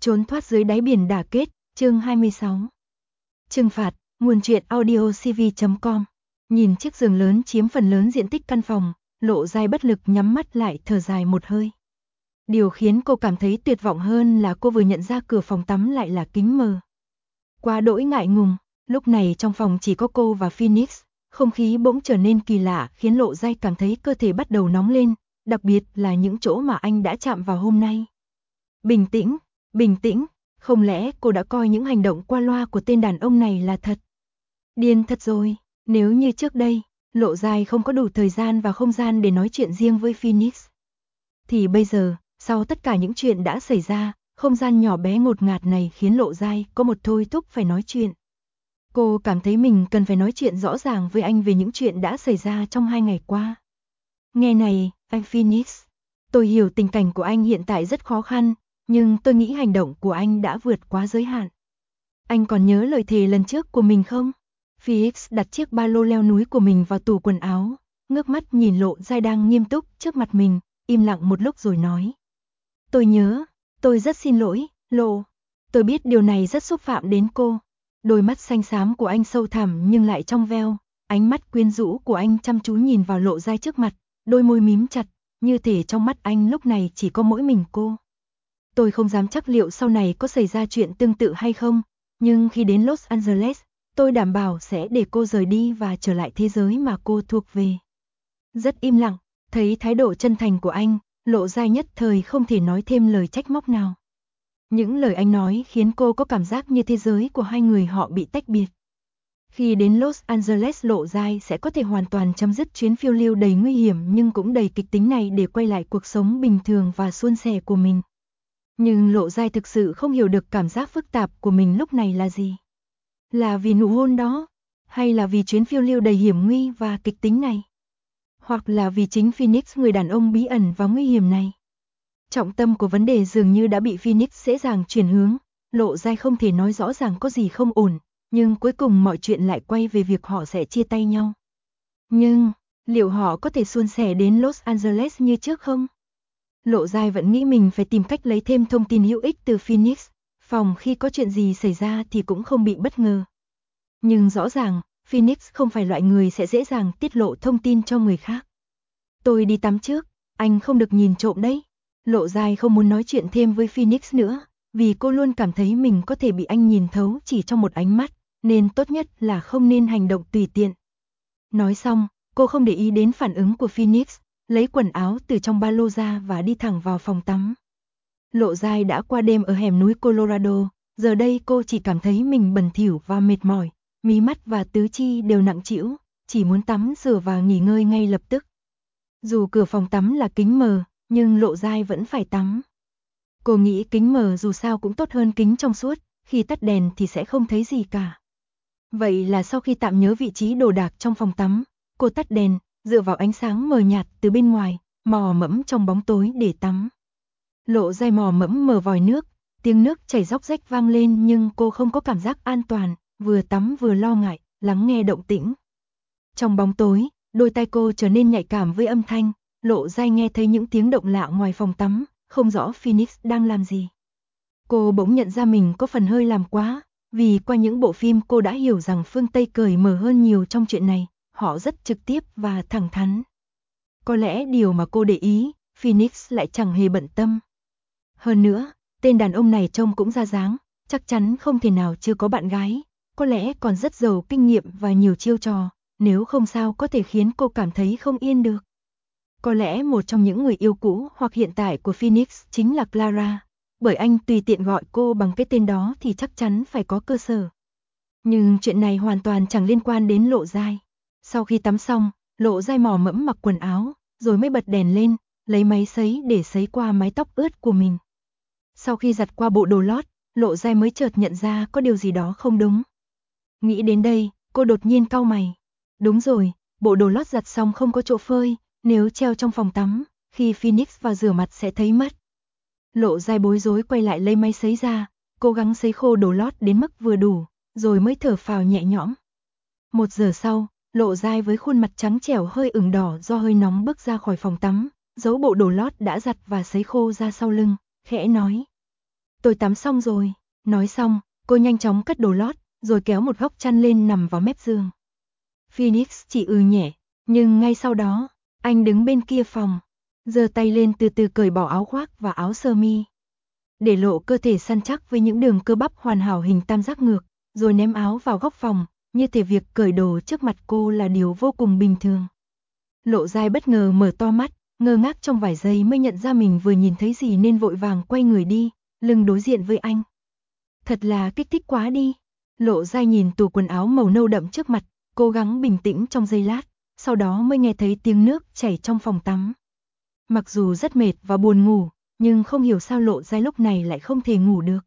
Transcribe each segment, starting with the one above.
Trốn thoát dưới đáy biển đả kết, chương 26. Trừng phạt, nguồn truyện audio cv.com. Nhìn chiếc giường lớn chiếm phần lớn diện tích căn phòng, Lộ Giai bất lực nhắm mắt lại thở dài một hơi. Điều khiến cô cảm thấy tuyệt vọng hơn là cô vừa nhận ra cửa phòng tắm lại là kính mờ. Quá đỗi ngại ngùng, lúc này trong phòng chỉ có cô và Phoenix, không khí bỗng trở nên kỳ lạ khiến Lộ Giai cảm thấy cơ thể bắt đầu nóng lên, đặc biệt là những chỗ mà anh đã chạm vào hôm nay. Bình tĩnh, không lẽ cô đã coi những hành động qua loa của tên đàn ông này là thật? Điên thật rồi, nếu như trước đây, Lộ Giai không có đủ thời gian và không gian để nói chuyện riêng với Phoenix. Thì bây giờ, sau tất cả những chuyện đã xảy ra, không gian nhỏ bé ngột ngạt này khiến Lộ Giai có một thôi thúc phải nói chuyện. Cô cảm thấy mình cần phải nói chuyện rõ ràng với anh về những chuyện đã xảy ra trong 2 ngày qua. Nghe này, anh Phoenix, tôi hiểu tình cảnh của anh hiện tại rất khó khăn, nhưng tôi nghĩ hành động của anh đã vượt quá giới hạn. Anh còn nhớ lời thề lần trước của mình không? Phoenix đặt chiếc ba lô leo núi của mình vào tủ quần áo, ngước mắt nhìn Lộ Giai đang nghiêm túc trước mặt mình, im lặng một lúc rồi nói. Tôi nhớ, tôi rất xin lỗi, Lộ. Tôi biết điều này rất xúc phạm đến cô. Đôi mắt xanh xám của anh sâu thẳm nhưng lại trong veo, ánh mắt quyến rũ của anh chăm chú nhìn vào Lộ Giai trước mặt, đôi môi mím chặt, như thể trong mắt anh lúc này chỉ có mỗi mình cô. Tôi không dám chắc liệu sau này có xảy ra chuyện tương tự hay không, nhưng khi đến Los Angeles, tôi đảm bảo sẽ để cô rời đi và trở lại thế giới mà cô thuộc về. Rất im lặng, thấy thái độ chân thành của anh, Lộ Giai nhất thời không thể nói thêm lời trách móc nào. Những lời anh nói khiến cô có cảm giác như thế giới của hai người họ bị tách biệt. Khi đến Los Angeles, Lộ Giai sẽ có thể hoàn toàn chấm dứt chuyến phiêu lưu đầy nguy hiểm nhưng cũng đầy kịch tính này để quay lại cuộc sống bình thường và suôn sẻ của mình. Nhưng Lộ Giai thực sự không hiểu được cảm giác phức tạp của mình lúc này là gì. Là vì nụ hôn đó, hay là vì chuyến phiêu lưu đầy hiểm nguy và kịch tính này? Hoặc là vì chính Phoenix, người đàn ông bí ẩn và nguy hiểm này? Trọng tâm của vấn đề dường như đã bị Phoenix dễ dàng chuyển hướng, Lộ Giai không thể nói rõ ràng có gì không ổn, nhưng cuối cùng mọi chuyện lại quay về việc họ sẽ chia tay nhau. Nhưng, liệu họ có thể suôn sẻ đến Los Angeles như trước không? Lộ Giai vẫn nghĩ mình phải tìm cách lấy thêm thông tin hữu ích từ Phoenix, phòng khi có chuyện gì xảy ra thì cũng không bị bất ngờ. Nhưng rõ ràng, Phoenix không phải loại người sẽ dễ dàng tiết lộ thông tin cho người khác. Tôi đi tắm trước, anh không được nhìn trộm đấy. Lộ Giai không muốn nói chuyện thêm với Phoenix nữa, vì cô luôn cảm thấy mình có thể bị anh nhìn thấu chỉ trong một ánh mắt, nên tốt nhất là không nên hành động tùy tiện. Nói xong, cô không để ý đến phản ứng của Phoenix, lấy quần áo từ trong ba lô ra và đi thẳng vào phòng tắm. Lộ Giai đã qua đêm ở hẻm núi Colorado, giờ đây cô chỉ cảm thấy mình bẩn thỉu và mệt mỏi, mí mắt và tứ chi đều nặng trĩu, chỉ muốn tắm rửa và nghỉ ngơi ngay lập tức. Dù cửa phòng tắm là kính mờ, nhưng Lộ Giai vẫn phải tắm. Cô nghĩ kính mờ dù sao cũng tốt hơn kính trong suốt, khi tắt đèn thì sẽ không thấy gì cả. Vậy là sau khi tạm nhớ vị trí đồ đạc trong phòng tắm, cô tắt đèn, dựa vào ánh sáng mờ nhạt từ bên ngoài, mò mẫm trong bóng tối để tắm. Lộ Giai mò mẫm mở vòi nước, tiếng nước chảy róc rách vang lên nhưng cô không có cảm giác an toàn, vừa tắm vừa lo ngại, lắng nghe động tĩnh. Trong bóng tối, đôi tai cô trở nên nhạy cảm với âm thanh, Lộ Giai nghe thấy những tiếng động lạ ngoài phòng tắm, không rõ Phoenix đang làm gì. Cô bỗng nhận ra mình có phần hơi làm quá, vì qua những bộ phim cô đã hiểu rằng phương Tây cởi mở hơn nhiều trong chuyện này, họ rất trực tiếp và thẳng thắn. Có lẽ điều mà cô để ý, Phoenix lại chẳng hề bận tâm. Hơn nữa, tên đàn ông này trông cũng ra dáng, chắc chắn không thể nào chưa có bạn gái, có lẽ còn rất giàu kinh nghiệm và nhiều chiêu trò, nếu không sao có thể khiến cô cảm thấy không yên được. Có lẽ một trong những người yêu cũ hoặc hiện tại của Phoenix chính là Clara, bởi anh tùy tiện gọi cô bằng cái tên đó thì chắc chắn phải có cơ sở. Nhưng chuyện này hoàn toàn chẳng liên quan đến Lộ Giai. Sau khi tắm xong, Lộ Giai mò mẫm mặc quần áo, rồi mới bật đèn lên, lấy máy sấy để sấy qua mái tóc ướt của mình. Sau khi giặt qua bộ đồ lót, Lộ Giai mới chợt nhận ra có điều gì đó không đúng. Nghĩ đến đây, cô đột nhiên cau mày. Đúng rồi, bộ đồ lót giặt xong không có chỗ phơi, nếu treo trong phòng tắm, khi Phoenix vào rửa mặt sẽ thấy mất. Lộ Giai bối rối quay lại lấy máy sấy ra, cố gắng sấy khô đồ lót đến mức vừa đủ, rồi mới thở phào nhẹ nhõm. 1 giờ sau, Lộ Giai với khuôn mặt trắng trẻo hơi ửng đỏ do hơi nóng bước ra khỏi phòng tắm, giấu bộ đồ lót đã giặt và sấy khô ra sau lưng, khẽ nói. Tôi tắm xong rồi. Nói xong, cô nhanh chóng cất đồ lót, rồi kéo một góc chăn lên nằm vào mép giường. Phoenix chỉ nhẹ, nhưng ngay sau đó, anh đứng bên kia phòng, giơ tay lên từ từ cởi bỏ áo khoác và áo sơ mi, để lộ cơ thể săn chắc với những đường cơ bắp hoàn hảo hình tam giác ngược, rồi ném áo vào góc phòng, như thể việc cởi đồ trước mặt cô là điều vô cùng bình thường. Lộ Giai bất ngờ mở to mắt, ngơ ngác trong vài giây mới nhận ra mình vừa nhìn thấy gì nên vội vàng quay người đi, lưng đối diện với anh. Thật là kích thích quá đi. Lộ Giai nhìn tủ quần áo màu nâu đậm trước mặt, cố gắng bình tĩnh trong giây lát, sau đó mới nghe thấy tiếng nước chảy trong phòng tắm. Mặc dù rất mệt và buồn ngủ, nhưng không hiểu sao Lộ Giai lúc này lại không thể ngủ được.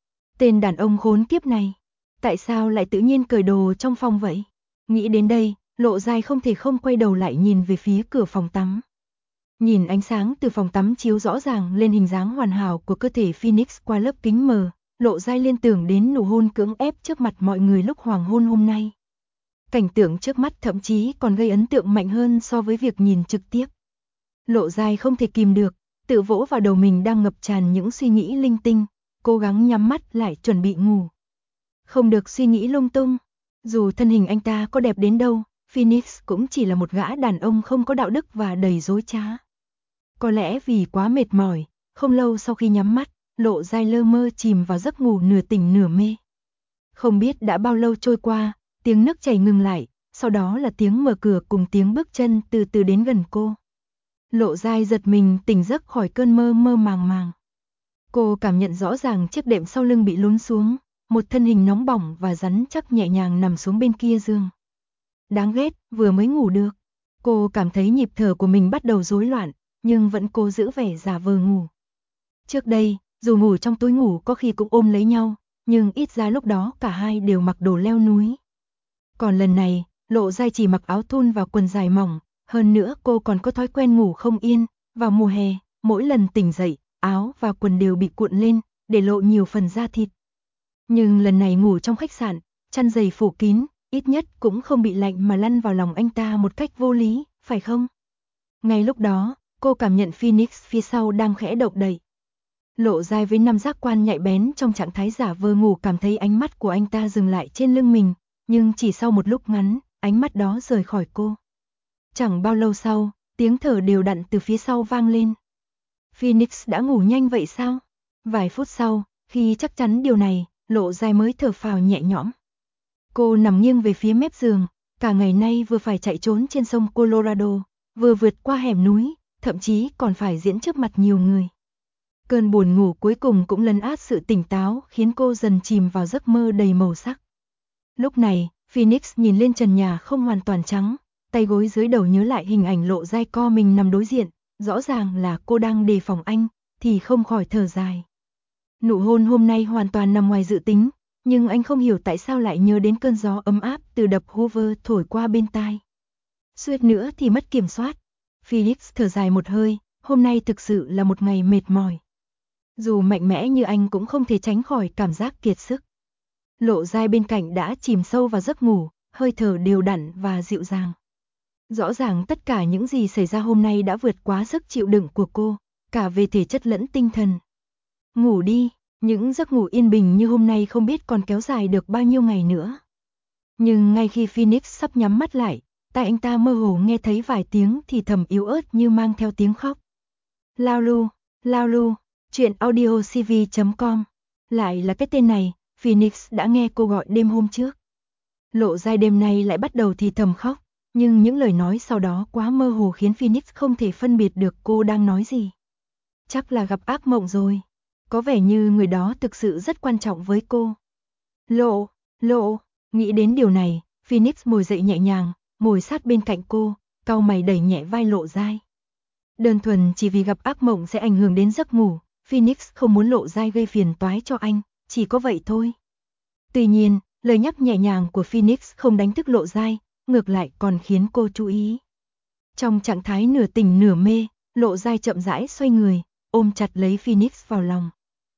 Tên đàn ông khốn kiếp này, tại sao lại tự nhiên cởi đồ trong phòng vậy? Nghĩ đến đây, Lộ Giai không thể không quay đầu lại nhìn về phía cửa phòng tắm. Nhìn ánh sáng từ phòng tắm chiếu rõ ràng lên hình dáng hoàn hảo của cơ thể Phoenix qua lớp kính mờ, Lộ Giai liên tưởng đến nụ hôn cưỡng ép trước mặt mọi người lúc hoàng hôn hôm nay. Cảnh tượng trước mắt thậm chí còn gây ấn tượng mạnh hơn so với việc nhìn trực tiếp. Lộ Giai không thể kìm được, tự vỗ vào đầu mình đang ngập tràn những suy nghĩ linh tinh, cố gắng nhắm mắt lại chuẩn bị ngủ. Không được suy nghĩ lung tung, dù thân hình anh ta có đẹp đến đâu, Phoenix cũng chỉ là một gã đàn ông không có đạo đức và đầy dối trá. Có lẽ vì quá mệt mỏi, không lâu sau khi nhắm mắt, Lộ Giai lơ mơ chìm vào giấc ngủ nửa tỉnh nửa mê. Không biết đã bao lâu trôi qua, tiếng nước chảy ngừng lại, sau đó là tiếng mở cửa cùng tiếng bước chân từ từ đến gần cô. Lộ Giai giật mình tỉnh giấc khỏi cơn mơ mơ màng màng. Cô cảm nhận rõ ràng chiếc đệm sau lưng bị lún xuống, một thân hình nóng bỏng và rắn chắc nhẹ nhàng nằm xuống bên kia giường. Đáng ghét, vừa mới ngủ được. Cô cảm thấy nhịp thở của mình bắt đầu rối loạn, nhưng vẫn cố giữ vẻ giả vờ ngủ. Trước đây, dù ngủ trong túi ngủ có khi cũng ôm lấy nhau, nhưng ít ra lúc đó cả hai đều mặc đồ leo núi. Còn lần này, Lộ Giai chỉ mặc áo thun và quần dài mỏng, hơn nữa cô còn có thói quen ngủ không yên, vào mùa hè, mỗi lần tỉnh dậy, áo và quần đều bị cuộn lên, để lộ nhiều phần da thịt. Nhưng lần này ngủ trong khách sạn, chăn dày phủ kín, ít nhất cũng không bị lạnh mà lăn vào lòng anh ta một cách vô lý, phải không? Ngay lúc đó, cô cảm nhận Phoenix phía sau đang khẽ động đậy. Lộ Giai với năm giác quan nhạy bén trong trạng thái giả vờ ngủ cảm thấy ánh mắt của anh ta dừng lại trên lưng mình, nhưng chỉ sau một lúc ngắn, ánh mắt đó rời khỏi cô. Chẳng bao lâu sau, tiếng thở đều đặn từ phía sau vang lên. Phoenix đã ngủ nhanh vậy sao? Vài phút sau, khi chắc chắn điều này, Lộ Giai mới thở phào nhẹ nhõm. Cô nằm nghiêng về phía mép giường, cả ngày nay vừa phải chạy trốn trên sông Colorado, vừa vượt qua hẻm núi, thậm chí còn phải diễn trước mặt nhiều người. Cơn buồn ngủ cuối cùng cũng lấn át sự tỉnh táo, khiến cô dần chìm vào giấc mơ đầy màu sắc. Lúc này, Phoenix nhìn lên trần nhà không hoàn toàn trắng, tay gối dưới đầu nhớ lại hình ảnh Lộ Giai co mình nằm đối diện, rõ ràng là cô đang đề phòng anh, thì không khỏi thở dài. Nụ hôn hôm nay hoàn toàn nằm ngoài dự tính, nhưng anh không hiểu tại sao lại nhớ đến cơn gió ấm áp từ đập Hoover thổi qua bên tai. Suýt nữa thì mất kiểm soát. Phoenix thở dài một hơi, hôm nay thực sự là một ngày mệt mỏi. Dù mạnh mẽ như anh cũng không thể tránh khỏi cảm giác kiệt sức. Lộ Giai bên cạnh đã chìm sâu vào giấc ngủ, hơi thở đều đặn và dịu dàng. Rõ ràng tất cả những gì xảy ra hôm nay đã vượt quá sức chịu đựng của cô, cả về thể chất lẫn tinh thần. Ngủ đi, những giấc ngủ yên bình như hôm nay không biết còn kéo dài được bao nhiêu ngày nữa. Nhưng ngay khi Phoenix sắp nhắm mắt lại, tai anh ta mơ hồ nghe thấy vài tiếng thì thầm yếu ớt như mang theo tiếng khóc. Lao lu, chuyện audio cv.com. Lại là cái tên này, Phoenix đã nghe cô gọi đêm hôm trước. Lộ Giai đêm nay lại bắt đầu thì thầm khóc, nhưng những lời nói sau đó quá mơ hồ khiến Phoenix không thể phân biệt được cô đang nói gì. Chắc là gặp ác mộng rồi. Có vẻ như người đó thực sự rất quan trọng với cô. Lộ, nghĩ đến điều này, Phoenix ngồi dậy nhẹ nhàng, ngồi sát bên cạnh cô, cau mày đẩy nhẹ vai Lộ Giai. Đơn thuần chỉ vì gặp ác mộng sẽ ảnh hưởng đến giấc ngủ, Phoenix không muốn Lộ Giai gây phiền toái cho anh, chỉ có vậy thôi. Tuy nhiên, lời nhắc nhẹ nhàng của Phoenix không đánh thức Lộ Giai, ngược lại còn khiến cô chú ý. Trong trạng thái nửa tỉnh nửa mê, Lộ Giai chậm rãi xoay người, ôm chặt lấy Phoenix vào lòng.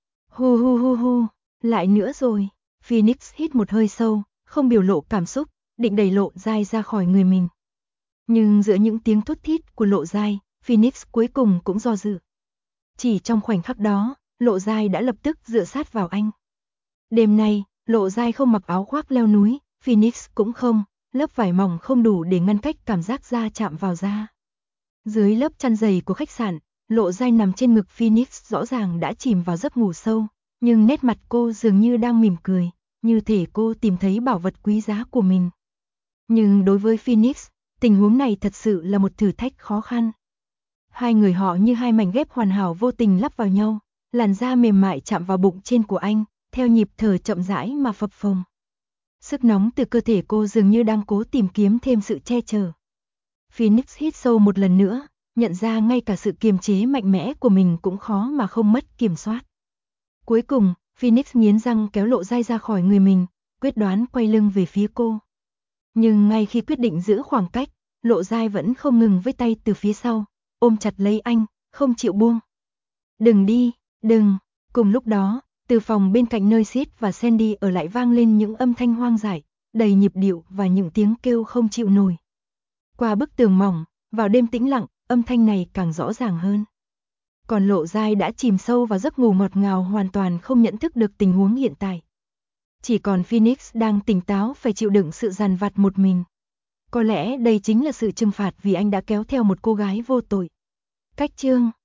Hu, lại nữa rồi. Phoenix hít một hơi sâu, không biểu lộ cảm xúc, định đẩy Lộ Giai ra khỏi người mình. Nhưng giữa những tiếng thút thít của Lộ Giai, Phoenix cuối cùng cũng do dự. Chỉ trong khoảnh khắc đó, Lộ Giai đã lập tức dựa sát vào anh. Đêm nay, Lộ Giai không mặc áo khoác leo núi, Phoenix cũng không, lớp vải mỏng không đủ để ngăn cách cảm giác da chạm vào da. Dưới lớp chăn dày của khách sạn, Lộ Giai nằm trên ngực Phoenix rõ ràng đã chìm vào giấc ngủ sâu, nhưng nét mặt cô dường như đang mỉm cười, như thể cô tìm thấy bảo vật quý giá của mình. Nhưng đối với Phoenix, tình huống này thật sự là một thử thách khó khăn. Hai người họ như hai mảnh ghép hoàn hảo vô tình lắp vào nhau, làn da mềm mại chạm vào bụng trên của anh, theo nhịp thở chậm rãi mà phập phồng. Sức nóng từ cơ thể cô dường như đang cố tìm kiếm thêm sự che chở. Phoenix hít sâu một lần nữa, nhận ra ngay cả sự kiềm chế mạnh mẽ của mình cũng khó mà không mất kiểm soát. Cuối cùng, Phoenix nghiến răng kéo Lộ Giai ra khỏi người mình, quyết đoán quay lưng về phía cô. Nhưng ngay khi quyết định giữ khoảng cách, Lộ Giai vẫn không ngừng với tay từ phía sau, ôm chặt lấy anh, không chịu buông. Đừng đi, đừng. Cùng lúc đó, từ phòng bên cạnh nơi Sid và Sandy ở lại vang lên những âm thanh hoang dại, đầy nhịp điệu và những tiếng kêu không chịu nổi. Qua bức tường mỏng, vào đêm tĩnh lặng, âm thanh này càng rõ ràng hơn. Còn Lộ Giai đã chìm sâu vào giấc ngủ ngọt ngào hoàn toàn không nhận thức được tình huống hiện tại. Chỉ còn Phoenix đang tỉnh táo phải chịu đựng sự dằn vặt một mình. Có lẽ đây chính là sự trừng phạt vì anh đã kéo theo một cô gái vô tội. Cách chương